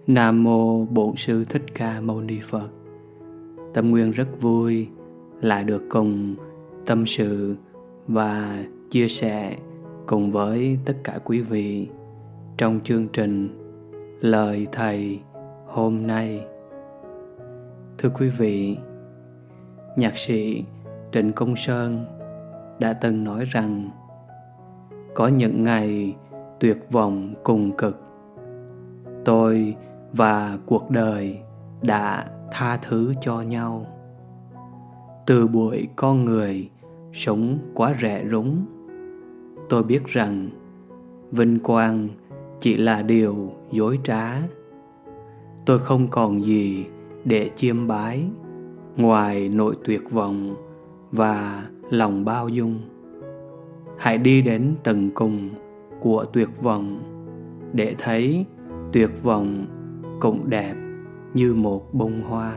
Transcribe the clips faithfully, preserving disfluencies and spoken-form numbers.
Nam Mô Bổn Sư Thích Ca Mâu Ni Phật. Tâm Nguyên rất vui lại được cùng tâm sự và chia sẻ cùng với tất cả quý vị trong chương trình Lời Thầy hôm nay. Thưa quý vị, nhạc sĩ Trịnh Công Sơn đã từng nói rằng có những ngày tuyệt vọng cùng cực, tôi và cuộc đời đã tha thứ cho nhau. Từ buổi con người sống quá rẻ rúng, tôi biết rằng vinh quang chỉ là điều dối trá. Tôi không còn gì để chiêm bái ngoài nỗi tuyệt vọng và lòng bao dung. Hãy đi đến tận cùng của tuyệt vọng để thấy tuyệt vọng cũng đẹp như một bông hoa.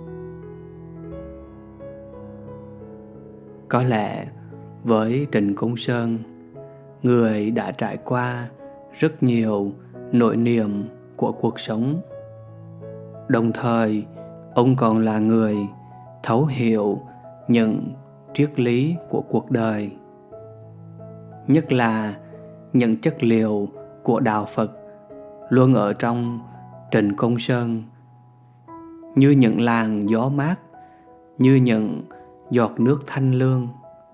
Có lẽ với Trịnh Công Sơn, người đã trải qua rất nhiều nỗi niềm của cuộc sống. Đồng thời, ông còn là người thấu hiểu những triết lý của cuộc đời, nhất là những chất liệu của đạo Phật luôn ở trong Trịnh Công Sơn, như những làn gió mát, như những giọt nước thanh lương,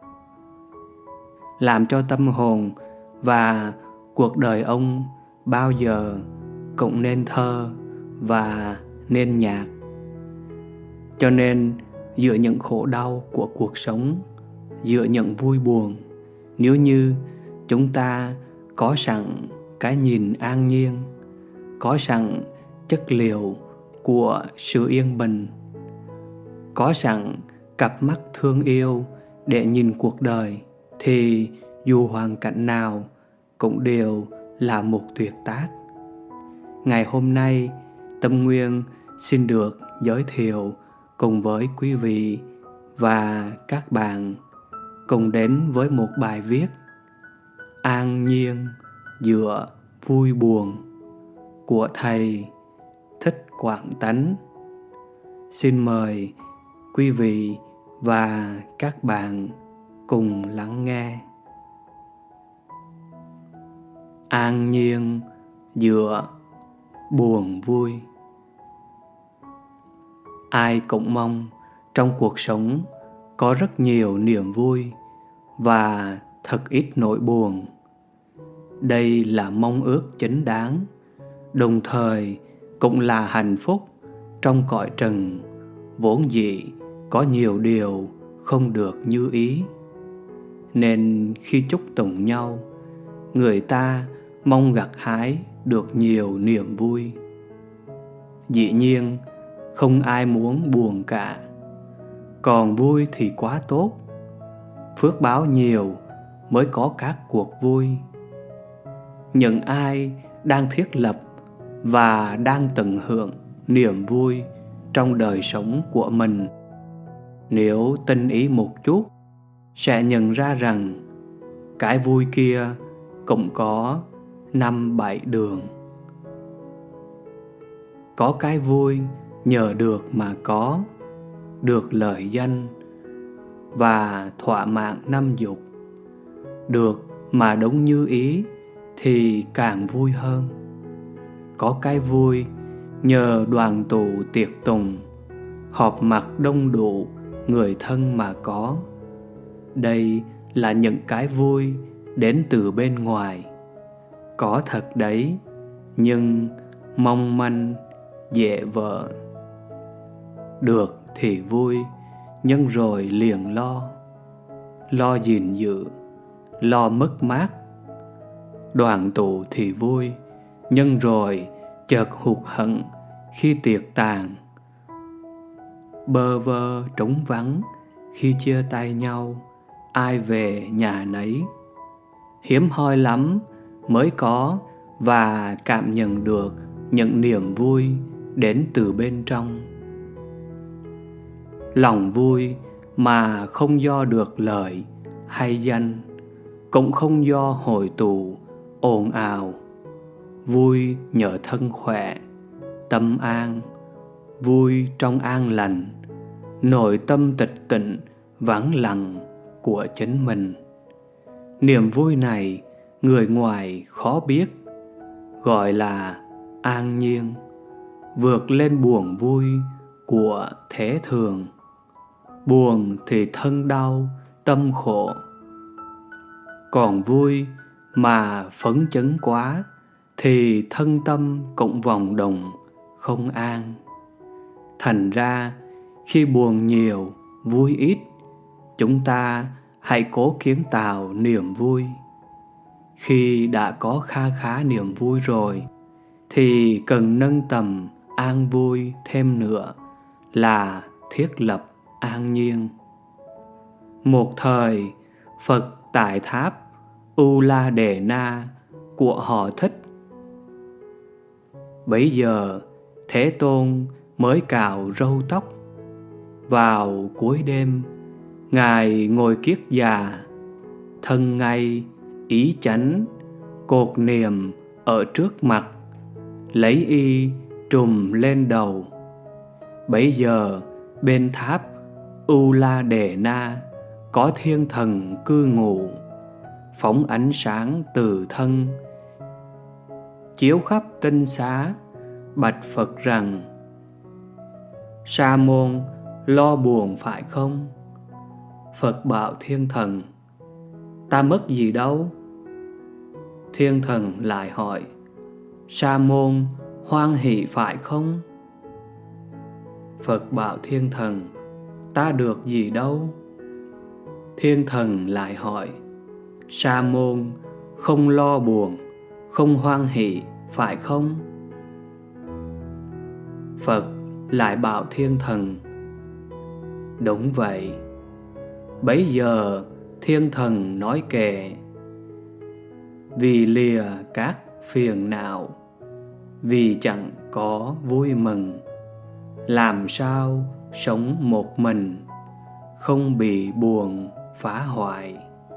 làm cho tâm hồn và cuộc đời ông bao giờ cũng nên thơ và nên nhạc. Cho nên giữa những khổ đau của cuộc sống, giữa những vui buồn, nếu như chúng ta có sẵn cái nhìn an nhiên, có sẵn chất liệu của sự yên bình, có sẵn cặp mắt thương yêu để nhìn cuộc đời, thì dù hoàn cảnh nào cũng đều là một tuyệt tác. Ngày hôm nay, Tâm Nguyên xin được giới thiệu cùng với quý vị và các bạn cùng đến với một bài viết An nhiên giữa vui buồn của Thầy Thích Quảng Tánh. Xin mời quý vị và các bạn cùng lắng nghe. An nhiên giữa buồn vui. Ai cũng mong trong cuộc sống có rất nhiều niềm vui và thật ít nỗi buồn. Đây là mong ước chính đáng, đồng thời cũng là hạnh phúc trong cõi trần vốn dĩ có nhiều điều không được như ý. Nên khi chúc tụng nhau, người ta mong gặt hái được nhiều niềm vui. Dĩ nhiên không ai muốn buồn cả, còn vui thì quá tốt. Phước báo nhiều mới có các cuộc vui. Những ai đang thiết lập và đang tận hưởng niềm vui trong đời sống của mình, nếu tinh ý một chút, sẽ nhận ra rằng cái vui kia cũng có năm bảy đường. Có cái vui nhờ được mà có, được lợi danh và thỏa mãn năm dục, được mà đúng như ý thì càng vui hơn. Có cái vui nhờ đoàn tụ tiệc tùng, họp mặt đông đủ người thân mà có. Đây là những cái vui đến từ bên ngoài. Có thật đấy, nhưng mong manh, dễ vỡ. Được thì vui, nhưng rồi liền lo. Lo gìn giữ, lo mất mát. Đoàn tụ thì vui, nhưng rồi chợt hụt hẫng khi tiệc tàn. Bơ vơ trống vắng khi chia tay nhau, ai về nhà nấy. Hiếm hoi lắm mới có và cảm nhận được những niềm vui đến từ bên trong. Lòng vui mà không do được lợi hay danh, cũng không do hội tụ ồn ào. Vui nhờ thân khỏe, tâm an, vui trong an lành, nội tâm tịch tịnh vắng lặng của chính mình. Niềm vui này người ngoài khó biết, gọi là an nhiên, vượt lên buồn vui của thế thường. Buồn thì thân đau, tâm khổ, còn vui mà phấn chấn quá thì thân tâm cũng vòng đồng không an. Thành ra khi buồn nhiều, vui ít, chúng ta hãy cố kiến tạo niềm vui. Khi đã có kha khá niềm vui rồi thì cần nâng tầm an vui thêm nữa là thiết lập an nhiên. Một thời, Phật tại tháp U La Đề Na của họ Thích. Bấy giờ Thế Tôn mới cạo râu tóc. Vào cuối đêm, Ngài ngồi kiết già, thân ngay, ý chánh, cột niệm ở trước mặt, lấy y trùm lên đầu. Bấy giờ bên tháp U La Đề Na có thiên thần cư ngụ, phóng ánh sáng từ thân, chiếu khắp tinh xá, bạch Phật rằng: Sa môn lo buồn phải không? Phật bảo thiên thần: Ta mất gì đâu? Thiên thần lại hỏi: Sa môn hoan hỷ phải không? Phật bảo thiên thần: Ta được gì đâu? Thiên thần lại hỏi: Sa môn không lo buồn, không hoan hỷ phải không? Phật lại bảo thiên thần: Đúng vậy. Bấy giờ thiên thần nói kệ: Vì lìa các phiền não, vì chẳng có vui mừng, làm sao sống một mình, không bị buồn phá hoại.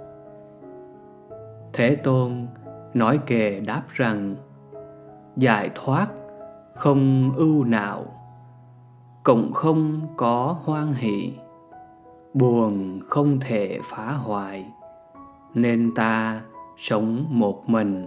Thế Tôn nói kệ đáp rằng: Giải thoát không ưu não, cũng không có hoan hỷ, buồn không thể phá hoại, nên ta sống một mình.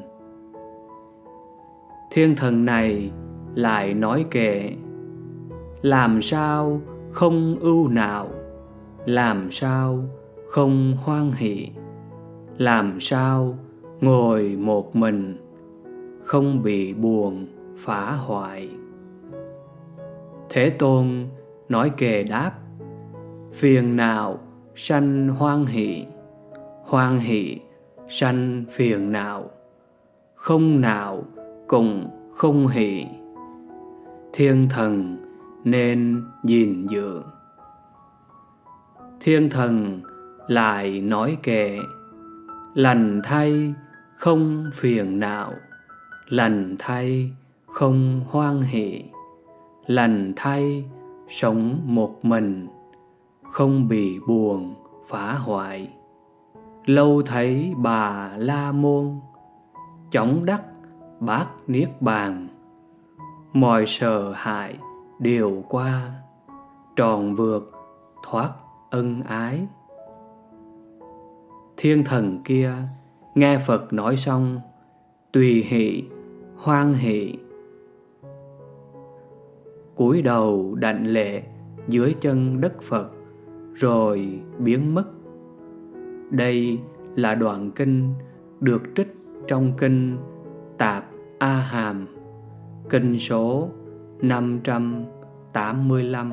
Thiên thần này lại nói kệ: Làm sao không ưu não, làm sao không hoan hỷ, làm sao ngồi một mình, không bị buồn phá hoại. Thế Tôn nói kệ đáp: Phiền não sanh hoan hỷ, hoan hỷ sanh phiền não, không não cũng không hỷ, thiên thần nên gìn giữ. Thiên thần lại nói kệ: Lành thay không phiền não, lành thay không hoan hỷ, lành thay sống một mình, không bị buồn phá hoại. Lâu thấy Bà La Môn, chóng đắc bát niết bàn, mọi sợ hãi đều qua, tròn vượt thoát ân ái. Thiên thần kia nghe Phật nói xong, tùy hỷ, hoan hỷ, cúi đầu đảnh lễ dưới chân đất Phật rồi biến mất. Đây là đoạn kinh được trích trong kinh Tạp A Hàm, kinh số năm trăm tám mươi lăm.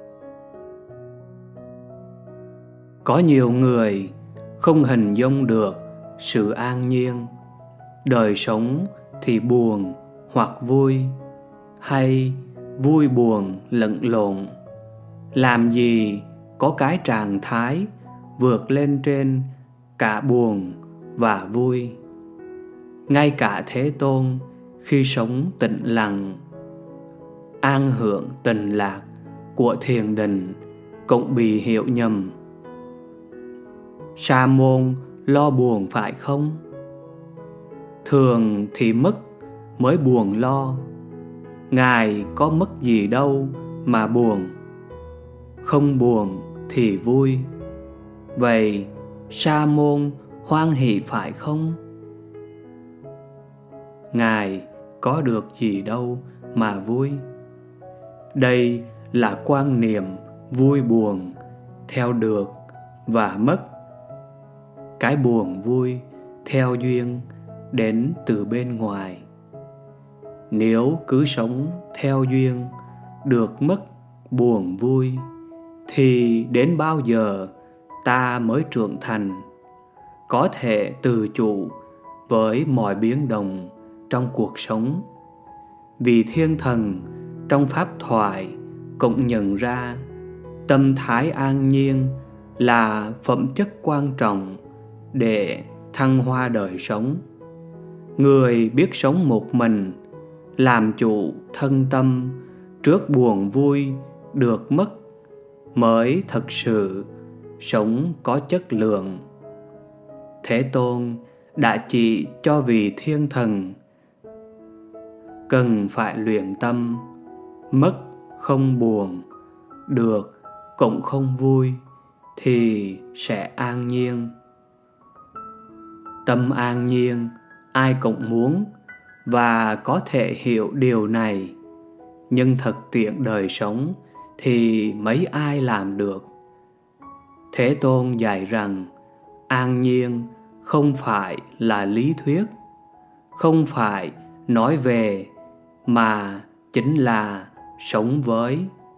Có nhiều người không hình dung được sự an nhiên, đời sống thì buồn hoặc vui, hay vui buồn lẫn lộn. Làm gì có cái trạng thái vượt lên trên cả buồn và vui. Ngay cả Thế Tôn khi sống tịnh lặng, an hưởng tình lạc của thiền định cũng bị hiểu nhầm. Sa môn lo buồn phải không? Thường thì mất mới buồn lo, Ngài có mất gì đâu mà buồn, không buồn thì vui. Vậy Sa môn hoan hỷ phải không? Ngài có được gì đâu mà vui. Đây là quan niệm vui buồn theo được và mất. Cái buồn vui theo duyên đến từ bên ngoài. Nếu cứ sống theo duyên, được mất buồn vui, thì đến bao giờ ta mới trưởng thành, có thể tự chủ với mọi biến động trong cuộc sống? Vì thiên thần trong pháp thoại cũng nhận ra tâm thái an nhiên là phẩm chất quan trọng để thăng hoa đời sống. Người biết sống một mình, làm chủ thân tâm trước buồn vui được mất, mới thật sự sống có chất lượng. Thế Tôn đã chỉ cho vị thiên thần cần phải luyện tâm, mất không buồn, được cũng không vui, thì sẽ an nhiên. Tâm an nhiên ai cũng muốn và có thể hiểu điều này, nhưng thực tiễn đời sống thì mấy ai làm được. Thế Tôn dạy rằng an nhiên không phải là lý thuyết, không phải nói về, mà chính là sống với.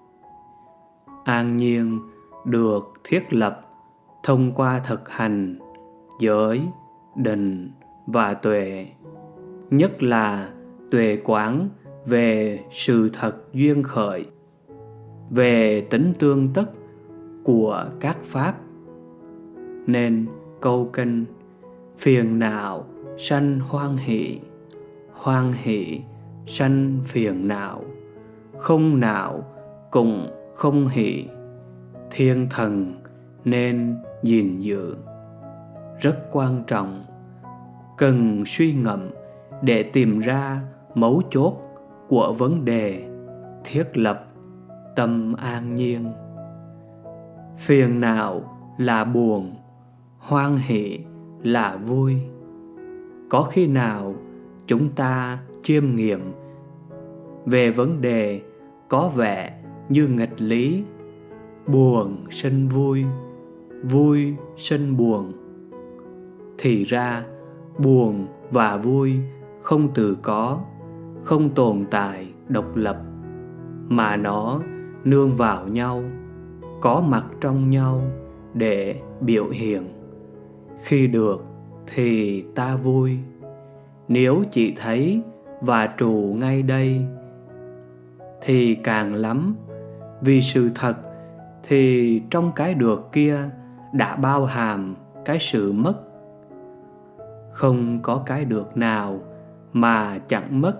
An nhiên được thiết lập thông qua thực hành giới, định và tuệ, nhất là tuệ quán về sự thật duyên khởi, về tính tương tất của các pháp. Nên câu kinh phiền não sanh hoan hỷ, hoan hỷ sanh phiền não, không não cũng không hỷ, thiên thần nên gìn giữ. Rất quan trọng, cần suy ngẫm để tìm ra mấu chốt của vấn đề, thiết lập tâm an nhiên. Phiền não là buồn, hoan hỷ là vui. Có khi nào chúng ta chiêm nghiệm về vấn đề có vẻ như nghịch lý, buồn sinh vui, vui sinh buồn? Thì ra buồn và vui không tự có, không tồn tại độc lập, mà nó nương vào nhau, có mặt trong nhau để biểu hiện. Khi được thì ta vui, nếu chỉ thấy và trụ ngay đây thì càng lắm, vì sự thật thì trong cái được kia đã bao hàm cái sự mất. Không có cái được nào mà chẳng mất.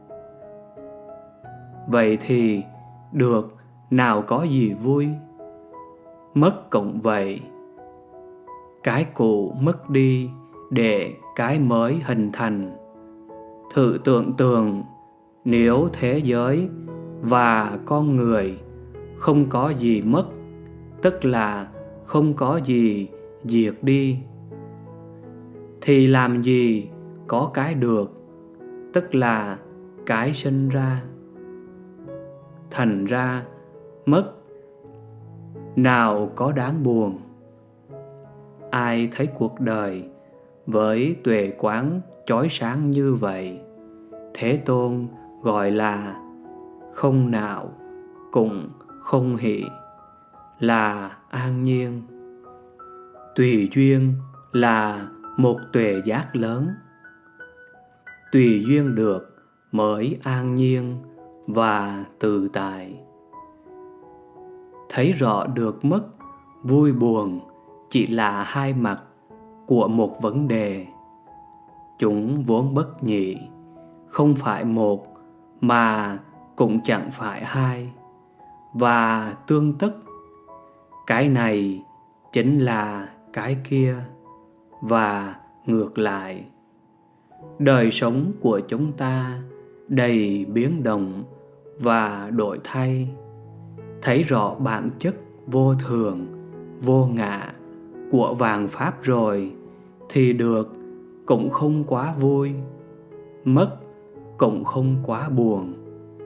Vậy thì được nào có gì vui? Mất cũng vậy. Cái cũ mất đi để cái mới hình thành. Thử tưởng tượng nếu thế giới và con người không có gì mất, tức là không có gì diệt đi, thì làm gì có cái được, tức là cái sinh ra. Thành ra mất nào có đáng buồn. Ai thấy cuộc đời với tuệ quán chói sáng như vậy, Thế Tôn gọi là không não cũng không hỷ, là an nhiên. Tùy duyên là một tuệ giác lớn. Tùy duyên được mới an nhiên và tự tại. Thấy rõ được mất, vui buồn chỉ là hai mặt của một vấn đề. Chúng vốn bất nhị, không phải một mà cũng chẳng phải hai, và tương tất. Cái này chính là cái kia, và ngược lại. Đời sống của chúng ta đầy biến động và đổi thay, thấy rõ bản chất vô thường, vô ngã của vạn pháp rồi, thì được cũng không quá vui, mất cũng không quá buồn.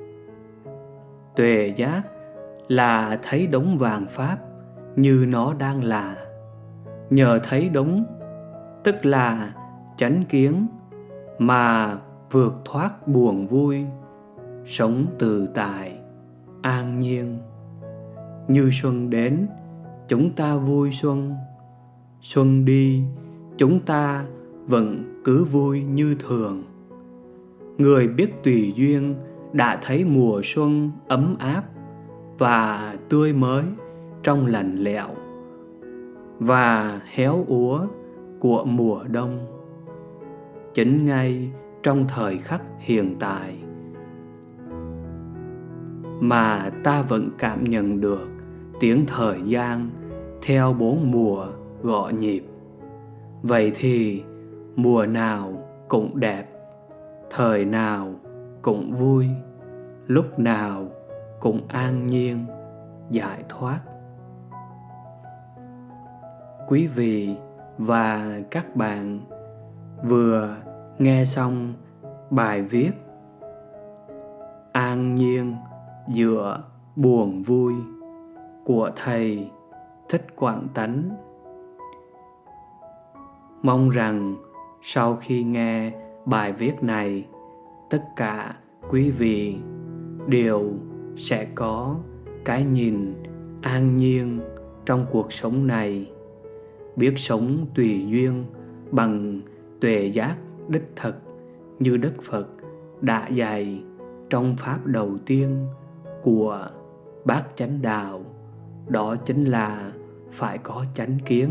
Tuệ giác là thấy đúng vạn pháp như nó đang là. Nhờ thấy đúng, tức là chánh kiến, mà vượt thoát buồn vui, sống tự tại, an nhiên. Như xuân đến, chúng ta vui xuân. Xuân đi, chúng ta vẫn cứ vui như thường. Người biết tùy duyên đã thấy mùa xuân ấm áp và tươi mới trong lạnh lẽo và héo úa của mùa đông. Chính ngay trong thời khắc hiện tại mà ta vẫn cảm nhận được tiếng thời gian theo bốn mùa gõ nhịp. Vậy thì mùa nào cũng đẹp, thời nào cũng vui, lúc nào cũng an nhiên, giải thoát. Quý vị và các bạn vừa nghe xong bài viết An nhiên giữa buồn vui của thầy Thích Quảng Tánh. Mong rằng sau khi nghe bài viết này, tất cả quý vị đều sẽ có cái nhìn an nhiên trong cuộc sống này, biết sống tùy duyên bằng tuệ giác đích thực như Đức Phật đã dạy trong pháp đầu tiên của Bát Chánh Đạo, đó chính là phải có chánh kiến.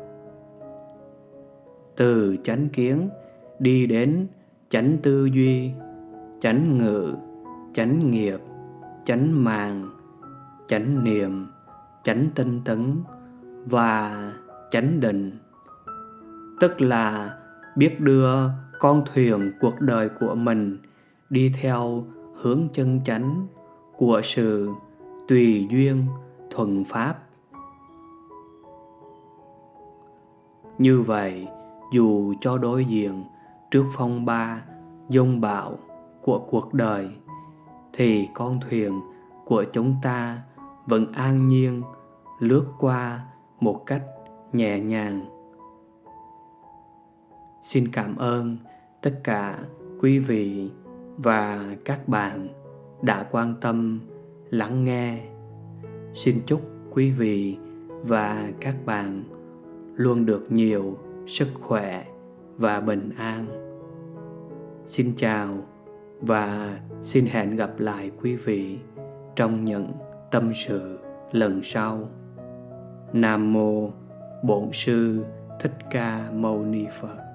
Từ chánh kiến đi đến chánh tư duy, chánh ngữ, chánh nghiệp, chánh mạng, chánh niệm, chánh tinh tấn và chánh định. Tức là biết đưa con thuyền cuộc đời của mình đi theo hướng chân chánh của sự tùy duyên thuận pháp. Như vậy, dù cho đối diện trước phong ba dông bão của cuộc đời, thì con thuyền của chúng ta vẫn an nhiên lướt qua một cách nhẹ nhàng. Xin cảm ơn tất cả quý vị và các bạn đã quan tâm lắng nghe. Xin chúc quý vị và các bạn luôn được nhiều sức khỏe và bình an. Xin chào và xin hẹn gặp lại quý vị trong những tâm sự lần sau. Nam mô Bổn Sư Thích Ca Mâu Ni Phật.